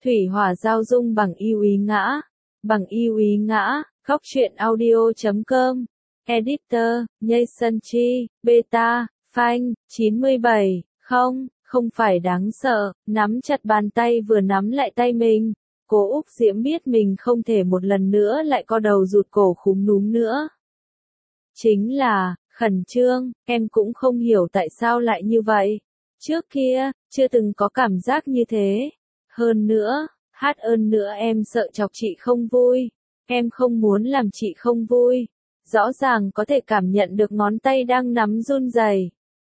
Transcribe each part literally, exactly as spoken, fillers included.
Thủy hỏa giao dung bằng yêu ý ngã. Bằng yêu ý ngã, góc truyện audio chấm com. Editor, Jason Chi, Beta, Phanh, chín mươi bảy, không, không phải đáng sợ, nắm chặt bàn tay vừa nắm lại tay mình. Cố Úc Diễm biết mình không thể một lần nữa lại co đầu rụt cổ khúm núm nữa. Chính là, khẩn trương, em cũng không hiểu tại sao lại như vậy. Trước kia, chưa từng có cảm giác như thế. Hơn nữa, hát ơn nữa em sợ chọc chị không vui. Em không muốn làm chị không vui. Rõ ràng có thể cảm nhận được ngón tay đang nắm run rẩy.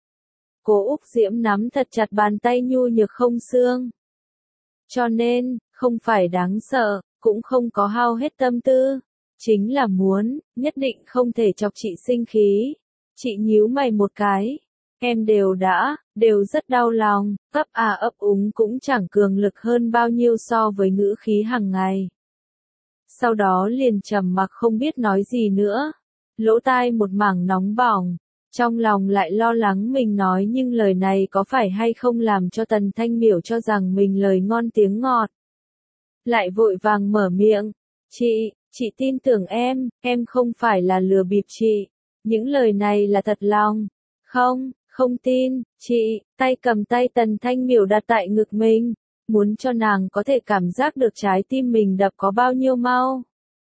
Cố Úc Diễm nắm thật chặt bàn tay nhu nhược không xương. Cho nên, không phải đáng sợ, cũng không có hao hết tâm tư. Chính là muốn, nhất định không thể chọc chị sinh khí. Chị nhíu mày một cái. Em đều đã, đều rất đau lòng, ấp à ấp úng cũng chẳng cường lực hơn bao nhiêu so với ngữ khí hàng ngày. Sau đó liền trầm mặc không biết nói gì nữa. Lỗ tai một mảng nóng bỏng. Trong lòng lại lo lắng mình nói nhưng lời này có phải hay không làm cho Tần Thanh Miểu cho rằng mình lời ngon tiếng ngọt. Lại vội vàng mở miệng. Chị, chị tin tưởng em, em không phải là lừa bịp chị. Những lời này là thật lòng. Không, không tin, chị, tay cầm tay Tần Thanh Miểu đặt tại ngực mình. Muốn cho nàng có thể cảm giác được trái tim mình đập có bao nhiêu mau.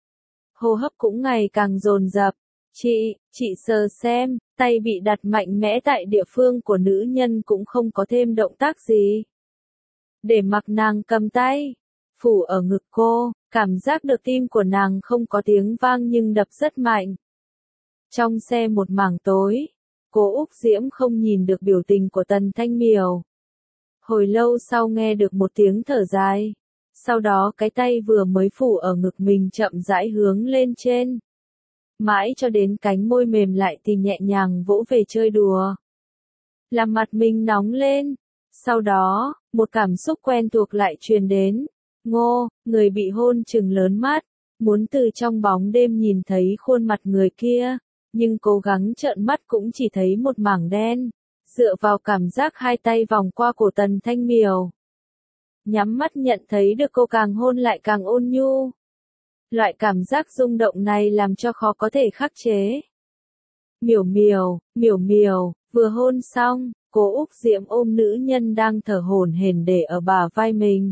Hô hấp cũng ngày càng dồn dập. Chị, chị sờ xem, tay bị đặt mạnh mẽ tại địa phương của nữ nhân cũng không có thêm động tác gì. Để mặc nàng cầm tay, phủ ở ngực cô, cảm giác được tim của nàng không có tiếng vang nhưng đập rất mạnh. Trong xe một mảng tối, Cố Úc Diễm không nhìn được biểu tình của Tần Thanh Miểu. Hồi lâu sau nghe được một tiếng thở dài. Sau đó cái tay vừa mới phủ ở ngực mình chậm rãi hướng lên trên. Mãi cho đến cánh môi mềm lại thì nhẹ nhàng vỗ về chơi đùa. Làm mặt mình nóng lên. Sau đó, một cảm xúc quen thuộc lại truyền đến. Ngô, người bị hôn trừng lớn mắt. Muốn từ trong bóng đêm nhìn thấy khuôn mặt người kia. Nhưng cố gắng trợn mắt cũng chỉ thấy một mảng đen. Dựa vào cảm giác hai tay vòng qua cổ Tần Thanh Miểu. Nhắm mắt nhận thấy được cô càng hôn lại càng ôn nhu. Loại cảm giác rung động này làm cho khó có thể khắc chế. Miểu miểu, miểu miểu, vừa hôn xong, Cố Úc Diễm ôm nữ nhân đang thở hổn hển để ở bả vai mình.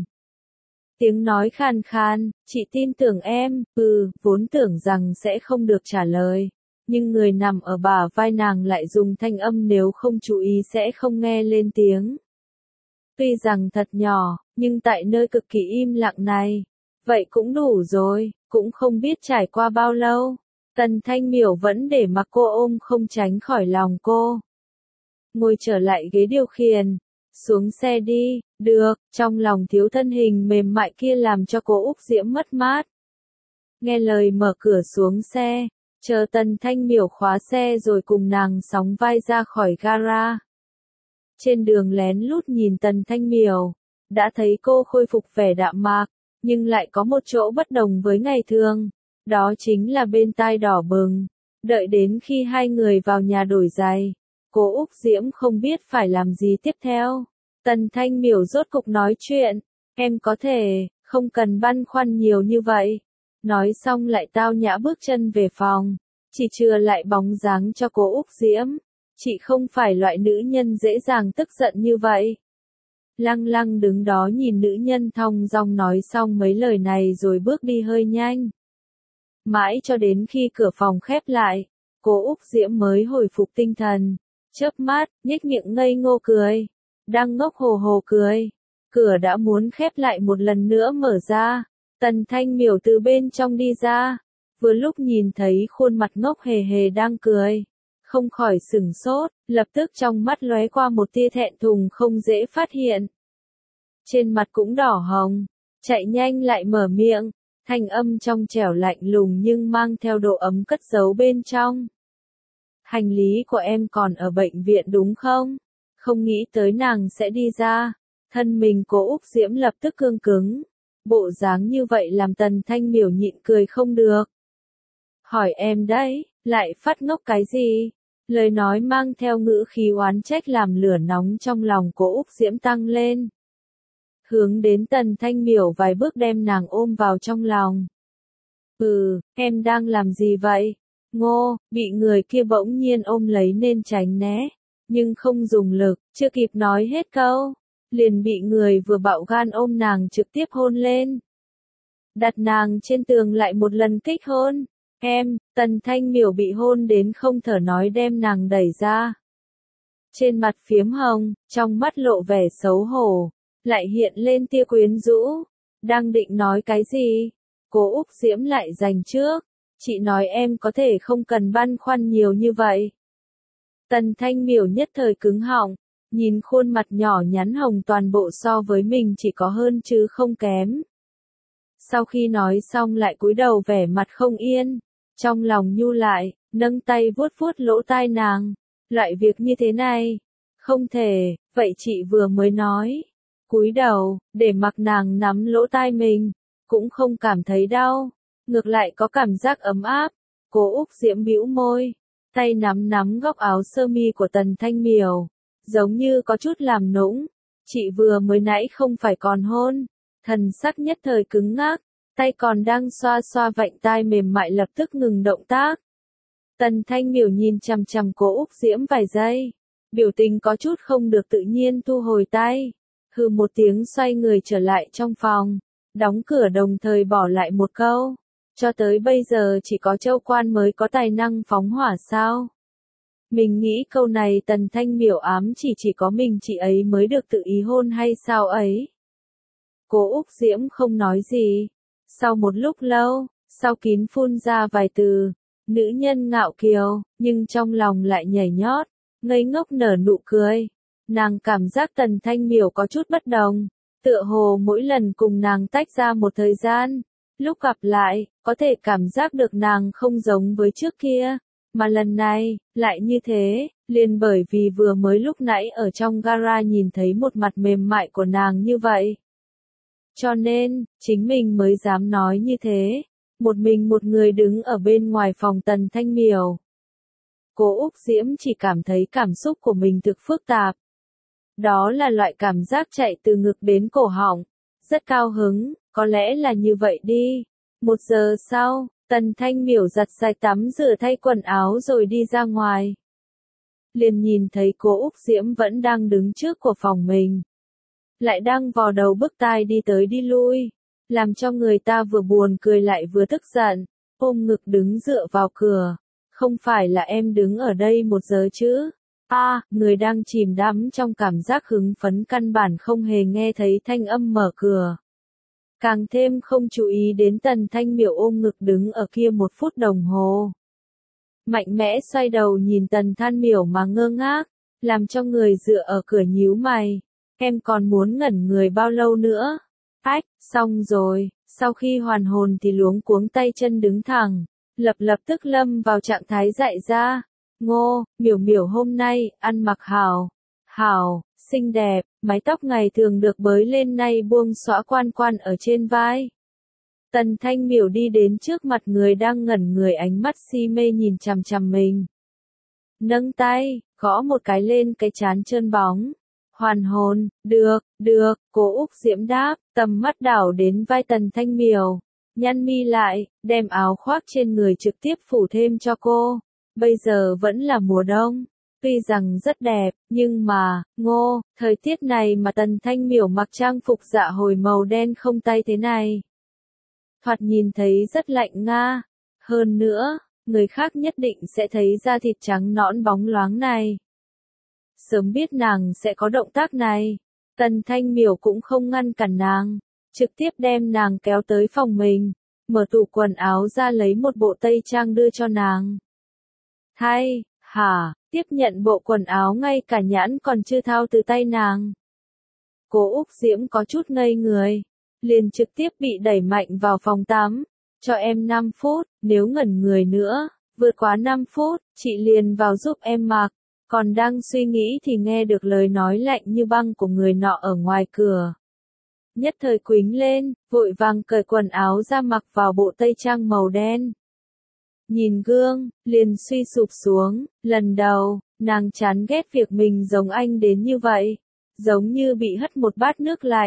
Tiếng nói khan khan, chị tin tưởng em, ừ, vốn tưởng rằng sẽ không được trả lời. Nhưng người nằm ở bả vai nàng lại dùng thanh âm nếu không chú ý sẽ không nghe lên tiếng. Tuy rằng thật nhỏ, nhưng tại nơi cực kỳ im lặng này, vậy cũng đủ rồi, cũng không biết trải qua bao lâu. Tần Thanh Miểu vẫn để mặc cô ôm không tránh khỏi lòng cô. Ngồi trở lại ghế điều khiển, xuống xe đi, được, trong lòng thiếu thân hình mềm mại kia làm cho Cố Úc Diễm mất mát. Nghe lời mở cửa xuống xe, chờ Tần Thanh Miểu khóa xe rồi cùng nàng sóng vai ra khỏi gara. Trên đường lén lút nhìn Tần Thanh Miểu, đã thấy cô khôi phục vẻ đạm mạc, nhưng lại có một chỗ bất đồng với ngày thường, đó chính là bên tai đỏ bừng. Đợi đến khi hai người vào nhà đổi giày, Cố Úc Diễm không biết phải làm gì tiếp theo. Tần Thanh Miểu rốt cục nói chuyện, em có thể, không cần băn khoăn nhiều như vậy. Nói xong lại tao nhã bước chân về phòng, chỉ chừa lại bóng dáng cho Cố Úc Diễm. Chị không phải loại nữ nhân dễ dàng tức giận như vậy. Lăng lăng đứng đó nhìn nữ nhân thong dong nói xong mấy lời này rồi bước đi hơi nhanh. Mãi cho đến khi cửa phòng khép lại, Cố Úc Diễm mới hồi phục tinh thần. Chớp mắt, nhếch miệng ngây ngô cười. Đang ngốc hồ hồ cười. Cửa đã muốn khép lại một lần nữa mở ra. Tần Thanh Miểu từ bên trong đi ra. Vừa lúc nhìn thấy khuôn mặt ngốc hề hề đang cười. Không khỏi sửng sốt, lập tức trong mắt lóe qua một tia thẹn thùng không dễ phát hiện. Trên mặt cũng đỏ hồng, chạy nhanh lại mở miệng, thanh âm trong trẻo lạnh lùng nhưng mang theo độ ấm cất giấu bên trong. Hành lý của em còn ở bệnh viện đúng không? Không nghĩ tới nàng sẽ đi ra. Thân mình Cố Úc Diễm lập tức cương cứng. Bộ dáng như vậy làm Tần Thanh Miểu nhịn cười không được. Hỏi em đấy, lại phát ngốc cái gì? Lời nói mang theo ngữ khí oán trách làm lửa nóng trong lòng Cố Úc Diễm tăng lên. hướng đến Tần Thanh Miểu vài bước đem nàng ôm vào trong lòng. Ừ, em đang làm gì vậy? Ngô, bị người kia bỗng nhiên ôm lấy nên tránh né, nhưng không dùng lực, chưa kịp nói hết câu, liền bị người vừa bạo gan ôm nàng trực tiếp hôn lên. Đặt nàng trên tường lại một lần kích hôn. Em, Tần Thanh Miểu bị hôn đến không thở nói đem nàng đẩy ra. Trên mặt phiếm hồng, trong mắt lộ vẻ xấu hổ, lại hiện lên tia quyến rũ. Đang định nói cái gì? Cố Úc Diễm lại giành trước. Chị nói em có thể không cần băn khoăn nhiều như vậy. Tần Thanh Miểu nhất thời cứng họng, nhìn khuôn mặt nhỏ nhắn hồng toàn bộ so với mình chỉ có hơn chứ không kém. Sau khi nói xong lại cúi đầu vẻ mặt không yên, trong lòng nhu lại, nâng tay vuốt vuốt lỗ tai nàng. Loại việc như thế này, không thể, vậy chị vừa mới nói. Cúi đầu, để mặc nàng nắm lỗ tai mình, cũng không cảm thấy đau, ngược lại có cảm giác ấm áp. Cố Úc Diễm bĩu môi, tay nắm nắm góc áo sơ mi của Tần Thanh Miểu, giống như có chút làm nũng. Chị vừa mới nãy không phải còn hôn. Thần sắc nhất thời cứng ngắc, tay còn đang xoa xoa vạnh tai mềm mại lập tức ngừng động tác. Tần Thanh Miểu nhìn chằm chằm Cố Úc Diễm vài giây, biểu tình có chút không được tự nhiên thu hồi tay, hừ một tiếng xoay người trở lại trong phòng, đóng cửa đồng thời bỏ lại một câu, cho tới bây giờ chỉ có Châu Quan mới có tài năng phóng hỏa sao? Mình nghĩ câu này Tần Thanh Miểu ám chỉ chỉ có mình chị ấy mới được tự ý hôn hay sao ấy? Cố Úc Diễm không nói gì, sau một lúc lâu, sau kín phun ra vài từ. Nữ nhân ngạo kiều, nhưng trong lòng lại nhảy nhót, ngây ngốc nở nụ cười. Nàng cảm giác Tần Thanh Miểu có chút bất đồng, tựa hồ mỗi lần cùng nàng tách ra một thời gian, lúc gặp lại, có thể cảm giác được nàng không giống với trước kia, mà lần này, lại như thế, liền bởi vì vừa mới lúc nãy ở trong gara nhìn thấy một mặt mềm mại của nàng như vậy. Cho nên, chính mình mới dám nói như thế. Một mình một người đứng ở bên ngoài phòng Tần Thanh Miểu. Cố Úc Diễm chỉ cảm thấy cảm xúc của mình thực phức tạp. Đó là loại cảm giác chạy từ ngực đến cổ họng. Rất cao hứng, có lẽ là như vậy đi. Một giờ sau, Tần Thanh Miểu giặt sạch tắm rửa thay quần áo rồi đi ra ngoài. Liền nhìn thấy Cố Úc Diễm vẫn đang đứng trước của phòng mình. Lại đang vò đầu bức tai đi tới đi lui. Làm cho người ta vừa buồn cười lại vừa tức giận, ôm ngực đứng dựa vào cửa. Không phải là em đứng ở đây một giờ chứ? A, à, người đang chìm đắm trong cảm giác hứng phấn căn bản không hề nghe thấy thanh âm mở cửa. Càng thêm không chú ý đến Tần Thanh Miểu ôm ngực đứng ở kia một phút đồng hồ. Mạnh mẽ xoay đầu nhìn Tần Thanh Miểu mà ngơ ngác, làm cho người dựa ở cửa nhíu mày. Em còn muốn ngẩn người bao lâu nữa? Ách, xong rồi, sau khi hoàn hồn thì luống cuống tay chân đứng thẳng, lập lập tức lâm vào trạng thái dại ra. Ngô, Miểu Miểu hôm nay, ăn mặc hảo, hảo, xinh đẹp, mái tóc ngày thường được bới lên nay buông xõa quan quan ở trên vai. Tần Thanh Miểu đi đến trước mặt người đang ngẩn người ánh mắt si mê nhìn chằm chằm mình. Nâng tay, gõ một cái lên cái trán trơn bóng. Hoàn hồn, được, được, Cố Úc Diễm đáp, tầm mắt đảo đến vai Tần Thanh Miểu, nhăn mi lại, đem áo khoác trên người trực tiếp phủ thêm cho cô. Bây giờ vẫn là mùa đông, tuy rằng rất đẹp, nhưng mà, Ngô, thời tiết này mà Tần Thanh Miểu mặc trang phục dạ hồi màu đen không tay thế này. Thoạt nhìn thấy rất lạnh nga, hơn nữa, người khác nhất định sẽ thấy da thịt trắng nõn bóng loáng này. Sớm biết nàng sẽ có động tác này, Tần Thanh Miểu cũng không ngăn cản nàng, trực tiếp đem nàng kéo tới phòng mình, mở tủ quần áo ra lấy một bộ tây trang đưa cho nàng. Hay, hả, tiếp nhận bộ quần áo ngay cả nhãn còn chưa thao từ tay nàng. Cố Úc Diễm có chút ngây người, liền trực tiếp bị đẩy mạnh vào phòng tắm, cho em năm phút, nếu ngẩn người nữa, vượt quá năm phút, chị liền vào giúp em mặc. Còn đang suy nghĩ thì nghe được lời nói lạnh như băng của người nọ ở ngoài cửa. Nhất thời quính lên, vội vàng cởi quần áo ra mặc vào bộ tây trang màu đen. Nhìn gương, liền suy sụp xuống, lần đầu, nàng chán ghét việc mình giống anh đến như vậy. Giống như bị hất một bát nước lạnh,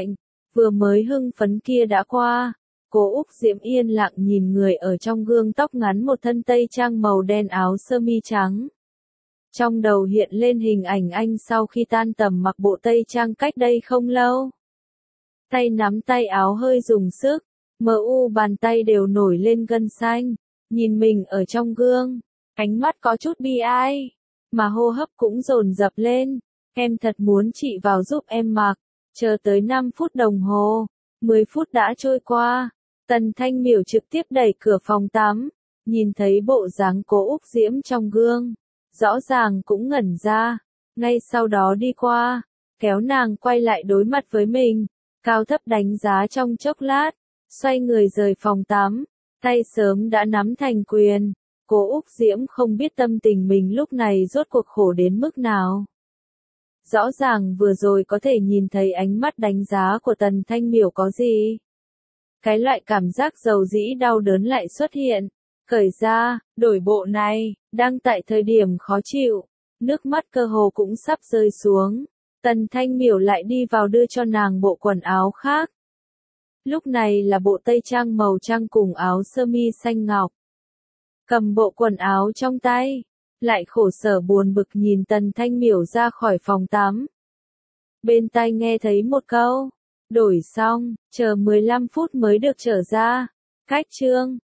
Vừa mới hưng phấn kia đã qua. Cố Úc Diễm yên lặng nhìn người ở trong gương, tóc ngắn, một thân tây trang màu đen, áo sơ mi trắng. Trong đầu hiện lên hình ảnh anh sau khi tan tầm mặc bộ tây trang cách đây không lâu. Tay nắm tay áo hơi dùng sức, mờ u bàn tay đều nổi lên gân xanh. Nhìn mình ở trong gương, ánh mắt có chút bi ai, mà hô hấp cũng dồn dập lên. Em thật muốn chị vào giúp em mặc. Chờ tới năm phút đồng hồ, mười phút đã trôi qua. Tần Thanh Miểu trực tiếp đẩy cửa phòng tắm, nhìn thấy bộ dáng Cố Úc Diễm trong gương, rõ ràng cũng ngẩn ra, ngay sau đó đi qua, kéo nàng quay lại đối mặt với mình, cao thấp đánh giá trong chốc lát, xoay người rời phòng tắm, tay sớm đã nắm thành quyền. Cố Úc Diễm không biết tâm tình mình lúc này rốt cuộc khổ đến mức nào. Rõ ràng vừa rồi có thể nhìn thấy ánh mắt đánh giá của Tần Thanh Miểu có gì. Cái loại cảm giác dầu dĩ đau đớn lại xuất hiện. Cởi ra, đổi bộ này, đang tại thời điểm khó chịu. Nước mắt cơ hồ cũng sắp rơi xuống. Tần Thanh Miểu lại đi vào đưa cho nàng bộ quần áo khác. Lúc này là bộ tây trang màu trắng cùng áo sơ mi xanh ngọc. Cầm bộ quần áo trong tay, lại khổ sở buồn bực nhìn Tần Thanh Miểu ra khỏi phòng tắm. Bên tai nghe thấy một câu, đổi xong, chờ mười lăm phút mới được trở ra. Cách chương